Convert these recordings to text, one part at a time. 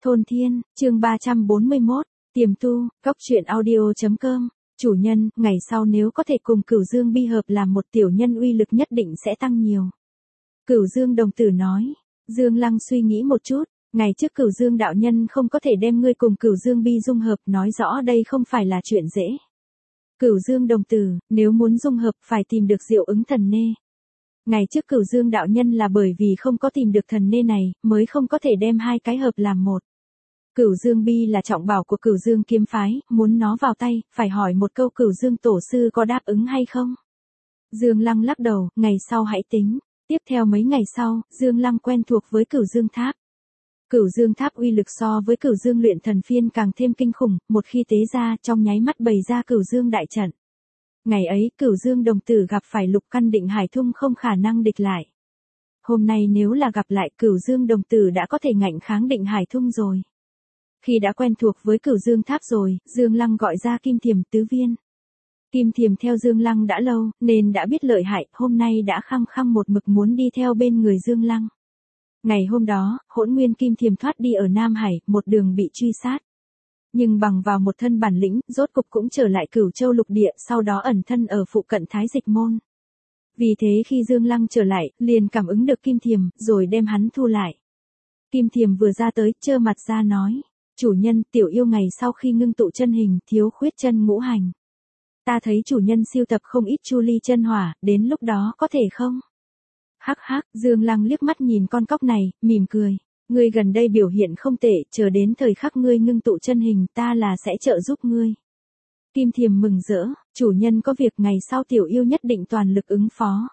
Thôn Thiên, chương 341, tiềm tu, góc truyện audio.com, chủ nhân, ngày sau nếu có thể cùng Cửu Dương bi hợp làm một tiểu nhân uy lực nhất định sẽ tăng nhiều. Cửu Dương đồng tử nói, Dương Lăng suy nghĩ một chút, ngày trước Cửu Dương đạo nhân không có thể đem ngươi cùng Cửu Dương bi dung hợp, nói rõ đây không phải là chuyện dễ. Cửu Dương đồng tử, nếu muốn dung hợp phải tìm được diệu ứng thần nê. Ngày trước Cửu Dương đạo nhân là bởi vì không có tìm được thần nê này, mới không có thể đem hai cái hợp làm một. Cửu Dương bi là trọng bảo của Cửu Dương kiếm phái, muốn nó vào tay, phải hỏi một câu Cửu Dương tổ sư có đáp ứng hay không. Dương Lăng lắc đầu, ngày sau hãy tính. Tiếp theo mấy ngày sau, Dương Lăng quen thuộc với Cửu Dương tháp. Cửu Dương tháp uy lực so với Cửu Dương luyện thần phiên càng thêm kinh khủng, một khi tế ra, trong nháy mắt bày ra Cửu Dương đại trận. Ngày ấy, Cửu Dương đồng tử gặp phải Lục Căn Định Hải Thung không khả năng địch lại. Hôm nay nếu là gặp lại, Cửu Dương đồng tử đã có thể ngạnh kháng Định Hải Thung rồi. Khi đã quen thuộc với Cửu Dương tháp rồi, Dương Lăng gọi ra Kim Thiềm tứ viên. Kim Thiềm theo Dương Lăng đã lâu, nên đã biết lợi hại, hôm nay đã khăng khăng một mực muốn đi theo bên người Dương Lăng. Ngày hôm đó, Hỗn Nguyên Kim Thiềm thoát đi ở Nam Hải, một đường bị truy sát. Nhưng bằng vào một thân bản lĩnh, rốt cục cũng trở lại Cửu Châu lục địa, sau đó ẩn thân ở phụ cận Thái Dịch môn. Vì thế khi Dương Lăng trở lại, liền cảm ứng được Kim Thiềm, rồi đem hắn thu lại. Kim Thiềm vừa ra tới, trơ mặt ra nói, chủ nhân, tiểu yêu ngày sau khi ngưng tụ chân hình, thiếu khuyết chân ngũ hành. Ta thấy chủ nhân siêu tập không ít chu ly chân hỏa, đến lúc đó có thể không? Hắc hắc, Dương Lăng liếc mắt nhìn con cóc này, mỉm cười. Ngươi gần đây biểu hiện không tệ, chờ đến thời khắc ngươi ngưng tụ chân hình, ta là sẽ trợ giúp ngươi. Kim Thiềm mừng rỡ, chủ nhân có việc, ngày sau tiểu yêu nhất định toàn lực ứng phó.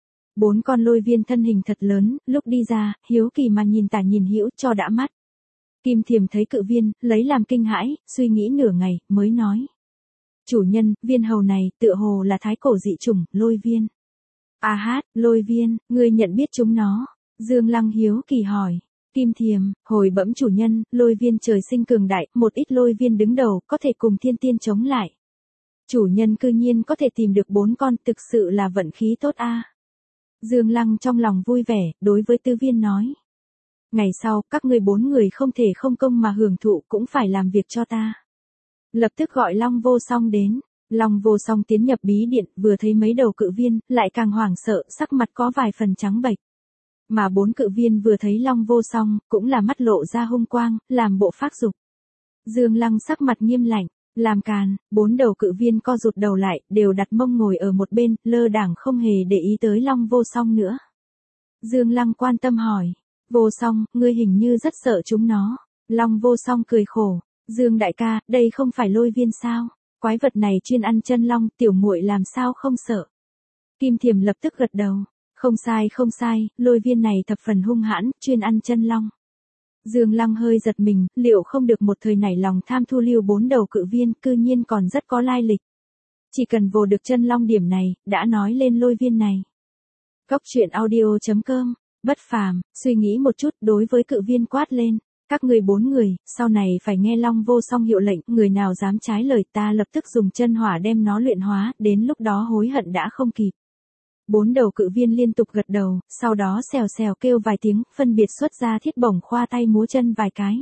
4 con lôi viên thân hình thật lớn, lúc đi ra, hiếu kỳ mà nhìn tả nhìn hữu cho đã mắt. Kim Thiềm thấy cự viên, lấy làm kinh hãi, suy nghĩ nửa ngày, mới nói. Chủ nhân, viên hầu này, tựa hồ là thái cổ dị chủng, lôi viên. À hát, lôi viên, ngươi nhận biết chúng nó. Dương Lăng hiếu kỳ hỏi. Kim Thiềm, hồi bẩm chủ nhân, lôi viên trời sinh cường đại, một ít lôi viên đứng đầu, có thể cùng thiên tiên chống lại. Chủ nhân cư nhiên có thể tìm được 4 con, thực sự là vận khí tốt a. Dương Lăng trong lòng vui vẻ, đối với tư viên nói. Ngày sau, các ngươi 4 người không thể không công mà hưởng thụ, cũng phải làm việc cho ta. Lập tức gọi Long Vô Song đến. Long Vô Song tiến nhập bí điện, vừa thấy mấy đầu cự viên, lại càng hoảng sợ, sắc mặt có vài phần trắng bệch. Mà 4 cự viên vừa thấy Long Vô Song, cũng là mắt lộ ra hung quang, làm bộ phát dục. Dương Lăng sắc mặt nghiêm lạnh, làm càn, 4 đầu cự viên co rụt đầu lại, đều đặt mông ngồi ở một bên, lơ đãng không hề để ý tới Long Vô Song nữa. Dương Lăng quan tâm hỏi, Vô Song, ngươi hình như rất sợ chúng nó. Long Vô Song cười khổ, Dương đại ca, đây không phải lôi viên sao? Quái vật này chuyên ăn chân long, tiểu muội làm sao không sợ? Kim Thiềm lập tức gật đầu. Không sai, lôi viên này thập phần hung hãn, chuyên ăn chân long. Dương Lăng hơi giật mình, liệu không được một thời nảy lòng tham thu lưu 4 đầu cự viên, cư nhiên còn rất có lai lịch. Chỉ cần vồ được chân long điểm này, đã nói lên lôi viên này. Góc truyện audio.com, bất phàm, suy nghĩ một chút, đối với cự viên quát lên. Các ngươi 4 người, sau này phải nghe Long Vô Song hiệu lệnh, người nào dám trái lời ta lập tức dùng chân hỏa đem nó luyện hóa, đến lúc đó hối hận đã không kịp. 4 đầu cự viên liên tục gật đầu, sau đó xèo xèo kêu vài tiếng, phân biệt xuất ra thiết bổng khoa tay múa chân vài cái.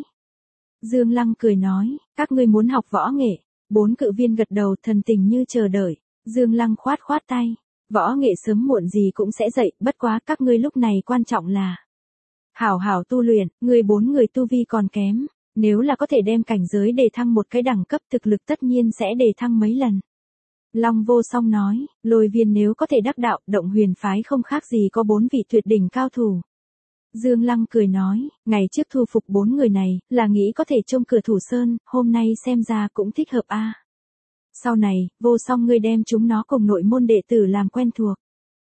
Dương Lăng cười nói, các ngươi muốn học võ nghệ. 4 cự viên gật đầu, thần tình như chờ đợi. Dương Lăng khoát khoát tay, võ nghệ sớm muộn gì cũng sẽ dậy, bất quá các ngươi lúc này quan trọng là hảo hảo tu luyện, người 4 người tu vi còn kém, nếu là có thể đem cảnh giới đề thăng một cái đẳng cấp, thực lực tất nhiên sẽ đề thăng mấy lần. Long Vô Song nói, lôi viên nếu có thể đắc đạo, Động Huyền phái không khác gì có 4 vị tuyệt đỉnh cao thủ. Dương Lăng cười nói, ngày trước thu phục 4 người này, là nghĩ có thể trông cửa thủ sơn, hôm nay xem ra cũng thích hợp a. Sau này, Vô Song ngươi đem chúng nó cùng nội môn đệ tử làm quen thuộc.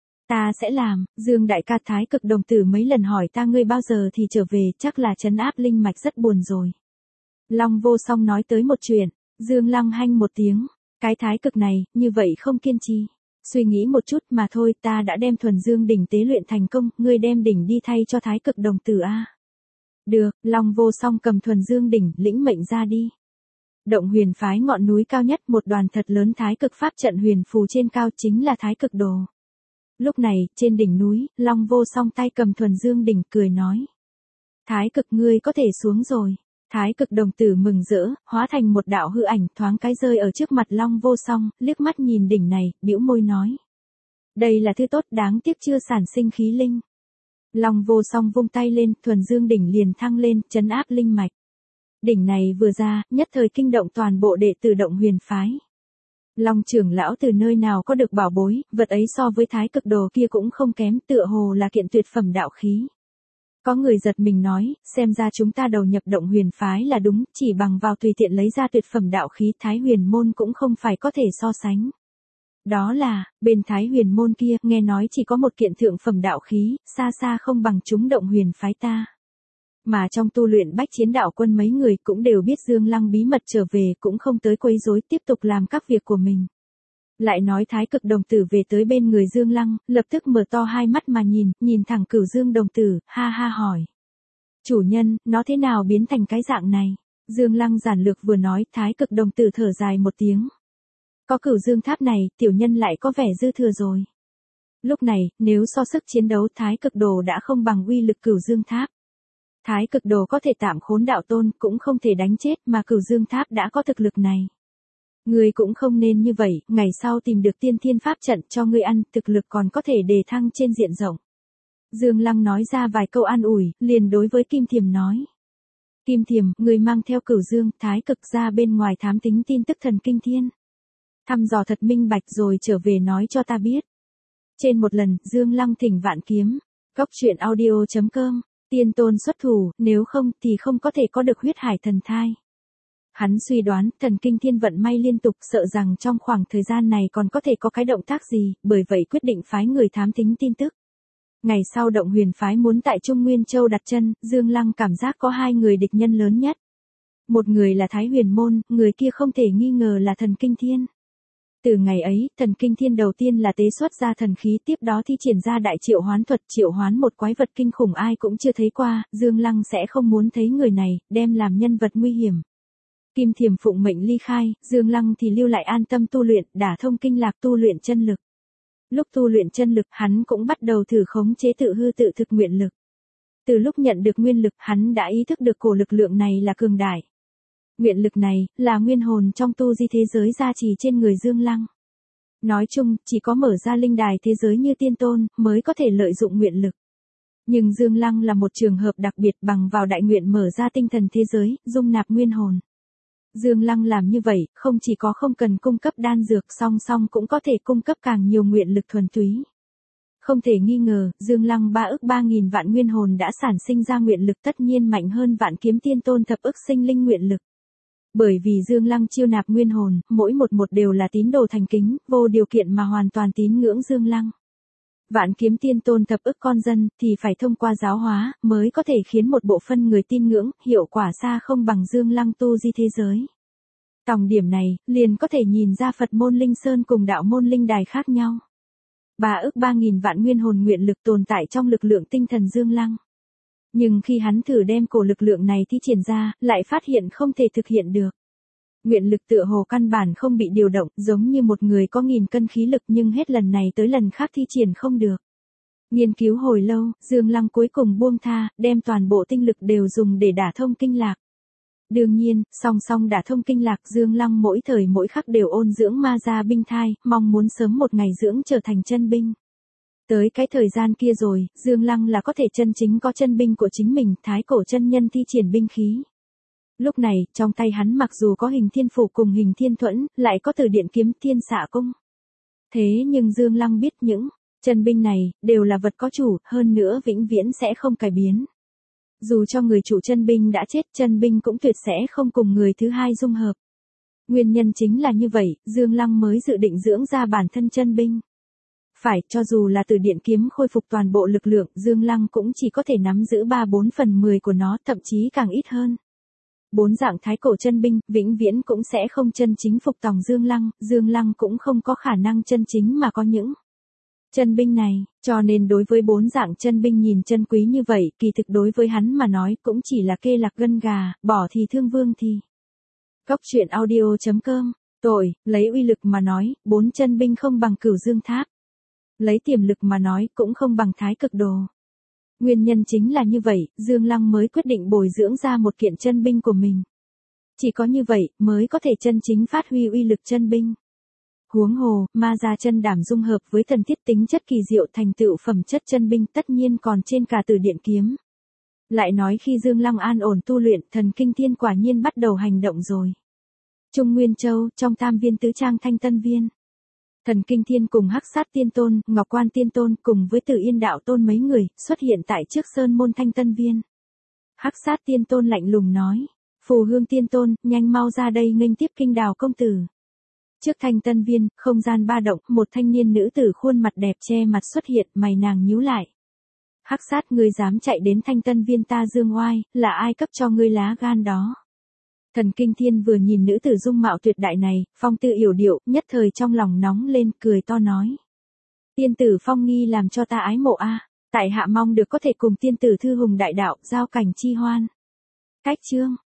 Ta sẽ làm. Dương đại ca, Thái Cực đồng tử mấy lần hỏi ta ngươi bao giờ thì trở về, chắc là trấn áp linh mạch rất buồn rồi. Long Vô Song nói tới một chuyện, Dương Lăng hanh một tiếng, cái Thái Cực này, như vậy không kiên trì. Suy nghĩ một chút mà thôi, ta đã đem Thuần Dương đỉnh tế luyện thành công, ngươi đem đỉnh đi thay cho Thái Cực đồng tử a. Được, Long Vô Song cầm Thuần Dương đỉnh, lĩnh mệnh ra đi. Động Huyền phái ngọn núi cao nhất, một đoàn thật lớn Thái Cực pháp trận huyền phù trên cao chính là Thái Cực đồ. Lúc này, trên đỉnh núi, Long Vô Song tay cầm Thuần Dương đỉnh cười nói. Thái Cực ngươi có thể xuống rồi. Thái cực đồng tử mừng rỡ, hóa thành một đạo hư ảnh thoáng cái rơi ở trước mặt Long Vô Song, liếc mắt nhìn đỉnh này, bĩu môi nói. Đây là thứ tốt đáng tiếc chưa sản sinh khí linh. Long Vô Song vung tay lên, thuần dương đỉnh liền thăng lên, trấn áp linh mạch. Đỉnh này vừa ra, nhất thời kinh động toàn bộ đệ tử Động Huyền phái. Long trưởng lão từ nơi nào có được bảo bối, vật ấy so với thái cực đồ kia cũng không kém, tựa hồ là kiện tuyệt phẩm đạo khí. Có người giật mình nói, xem ra chúng ta đầu nhập Động Huyền phái là đúng, chỉ bằng vào tùy tiện lấy ra tuyệt phẩm đạo khí Thái Huyền môn cũng không phải có thể so sánh. Đó là, bên Thái Huyền môn kia, nghe nói chỉ có một kiện thượng phẩm đạo khí, xa xa không bằng chúng Động Huyền phái ta. Mà trong tu luyện bách chiến đạo quân mấy người cũng đều biết Dương Lăng bí mật trở về, cũng không tới quấy rối, tiếp tục làm các việc của mình. Lại nói thái cực đồng tử về tới bên người Dương Lăng, lập tức mở to hai mắt mà nhìn thẳng Cửu Dương đồng tử, ha ha hỏi. Chủ nhân, nó thế nào biến thành cái dạng này? Dương Lăng giản lược vừa nói, thái cực đồng tử thở dài một tiếng. Có Cửu Dương tháp này, tiểu nhân lại có vẻ dư thừa rồi. Lúc này, nếu so sức chiến đấu thái cực đồ đã không bằng uy lực Cửu Dương tháp. Thái cực đồ có thể tạm khốn đạo tôn, cũng không thể đánh chết, mà Cửu Dương tháp đã có thực lực này. Ngươi cũng không nên như vậy, ngày sau tìm được tiên thiên pháp trận cho ngươi ăn, thực lực còn có thể đề thăng trên diện rộng. Dương Lăng nói ra vài câu an ủi, liền đối với Kim Thiềm nói. Kim Thiềm, ngươi mang theo Cửu Dương, thái cực ra bên ngoài thám tính tin tức thần kinh thiên. Thăm dò thật minh bạch rồi trở về nói cho ta biết. Trên một lần, Dương Lăng thỉnh vạn kiếm. Góc truyện audio.com. Tiên tôn xuất thủ, nếu không thì không có thể có được huyết hải thần thai. Hắn suy đoán, thần kinh thiên vận may liên tục, sợ rằng trong khoảng thời gian này còn có thể có cái động tác gì, bởi vậy quyết định phái người thám tính tin tức. Ngày sau Động Huyền phái muốn tại Trung Nguyên Châu đặt chân, Dương Lăng cảm giác có hai người địch nhân lớn nhất. Một người là Thái Huyền môn, người kia không thể nghi ngờ là thần kinh thiên. Từ ngày ấy, thần kinh thiên đầu tiên là tế xuất ra thần khí, tiếp đó thi triển ra đại triệu hoán thuật, triệu hoán một quái vật kinh khủng ai cũng chưa thấy qua, Dương Lăng sẽ không muốn thấy người này, đem làm nhân vật nguy hiểm. Kim Thiềm phụng mệnh ly khai, Dương Lăng thì lưu lại an tâm tu luyện, đả thông kinh lạc tu luyện chân lực. Lúc tu luyện chân lực, hắn cũng bắt đầu thử khống chế tự hư tự thực nguyện lực. Từ lúc nhận được nguyên lực, hắn đã ý thức được cổ lực lượng này là cường đại. Nguyện lực này, là nguyên hồn trong tu di thế giới gia trì trên người Dương Lăng. Nói chung, chỉ có mở ra linh đài thế giới như tiên tôn, mới có thể lợi dụng nguyện lực. Nhưng Dương Lăng là một trường hợp đặc biệt bằng vào đại nguyện mở ra tinh thần thế giới, dung nạp nguyên hồn. Dương Lăng làm như vậy, không chỉ có không cần cung cấp đan dược, song song cũng có thể cung cấp càng nhiều nguyện lực thuần túy. Không thể nghi ngờ, Dương Lăng 3.000 vạn nguyên hồn đã sản sinh ra nguyện lực tất nhiên mạnh hơn vạn kiếm tiên tôn thập ức sinh linh nguyện lực. Bởi vì Dương Lăng chiêu nạp nguyên hồn, mỗi một đều là tín đồ thành kính, vô điều kiện mà hoàn toàn tín ngưỡng Dương Lăng. Vạn kiếm tiên tôn thập ức con dân, thì phải thông qua giáo hóa, mới có thể khiến một bộ phận người tin ngưỡng, hiệu quả xa không bằng Dương Lăng tu di thế giới. Tòng điểm này, liền có thể nhìn ra Phật môn Linh Sơn cùng đạo môn Linh Đài khác nhau. 3.000 vạn nguyên hồn nguyện lực tồn tại trong lực lượng tinh thần Dương Lăng. Nhưng khi hắn thử đem cổ lực lượng này thi triển ra, lại phát hiện không thể thực hiện được. Nguyện lực tựa hồ căn bản không bị điều động, giống như một người có 1000 cân khí lực nhưng hết lần này tới lần khác thi triển không được. Nghiên cứu hồi lâu, Dương Lăng cuối cùng buông tha, đem toàn bộ tinh lực đều dùng để đả thông kinh lạc. Đương nhiên, song song đả thông kinh lạc, Dương Lăng mỗi thời mỗi khắc đều ôn dưỡng ma gia binh thai, mong muốn sớm một ngày dưỡng trở thành chân binh. Tới cái thời gian kia rồi, Dương Lăng là có thể chân chính có chân binh của chính mình, thái cổ chân nhân thi triển binh khí. Lúc này, trong tay hắn mặc dù có hình thiên phủ cùng hình thiên thuẫn, lại có từ điện kiếm thiên xạ cung. Thế nhưng Dương Lăng biết những chân binh này, đều là vật có chủ, hơn nữa vĩnh viễn sẽ không cải biến. Dù cho người chủ chân binh đã chết, chân binh cũng tuyệt sẽ không cùng người thứ hai dung hợp. Nguyên nhân chính là như vậy, Dương Lăng mới dự định dưỡng ra bản thân chân binh. Phải, cho dù là từ điện kiếm khôi phục toàn bộ lực lượng, Dương Lăng cũng chỉ có thể nắm giữ 3/4/10 của nó, thậm chí càng ít hơn. 4 dạng thái cổ chân binh, vĩnh viễn cũng sẽ không chân chính phục tòng Dương Lăng cũng không có khả năng chân chính mà có những chân binh này, cho nên đối với 4 dạng chân binh nhìn chân quý như vậy, kỳ thực đối với hắn mà nói cũng chỉ là kê lạc gân gà, bỏ thì thương vương thì. Góc truyện audio.com, tội, lấy uy lực mà nói, 4 chân binh không bằng Cửu Dương tháp. Lấy tiềm lực mà nói cũng không bằng thái cực đồ. Nguyên nhân chính là như vậy, Dương Lăng mới quyết định bồi dưỡng ra một kiện chân binh của mình. Chỉ có như vậy, mới có thể chân chính phát huy uy lực chân binh. Huống hồ, ma gia chân đảm dung hợp với thần thiết tính chất kỳ diệu thành tựu phẩm chất chân binh tất nhiên còn trên cả Từ Điện kiếm. Lại nói khi Dương Lăng an ổn tu luyện, Thần Kinh Thiên quả nhiên bắt đầu hành động rồi. Trung Nguyên Châu, trong Tam Viên Tứ Trang Thanh Tân Viên. Thần Kinh Thiên cùng Hắc Sát Tiên Tôn, Ngọc Quan Tiên Tôn cùng với Từ Yên Đạo Tôn mấy người xuất hiện tại trước sơn môn Thanh Tân Viên. Hắc Sát Tiên Tôn lạnh lùng nói, Phù Hương Tiên Tôn, nhanh mau ra đây nghênh tiếp Kinh Đào công tử. Trước Thanh Tân Viên, không gian ba động, một thanh niên nữ tử khuôn mặt đẹp che mặt xuất hiện, mày nàng nhíu lại. Hắc Sát, ngươi dám chạy đến Thanh Tân Viên ta dương oai, là ai cấp cho ngươi lá gan đó? Thần Kinh Thiên vừa nhìn nữ tử dung mạo tuyệt đại này, phong tư yểu điệu, nhất thời trong lòng nóng lên, cười to nói. Tiên tử Phong Nghi làm cho ta ái mộ a, tại hạ mong được có thể cùng tiên tử thư hùng đại đạo, giao cảnh chi hoan. Cách chương.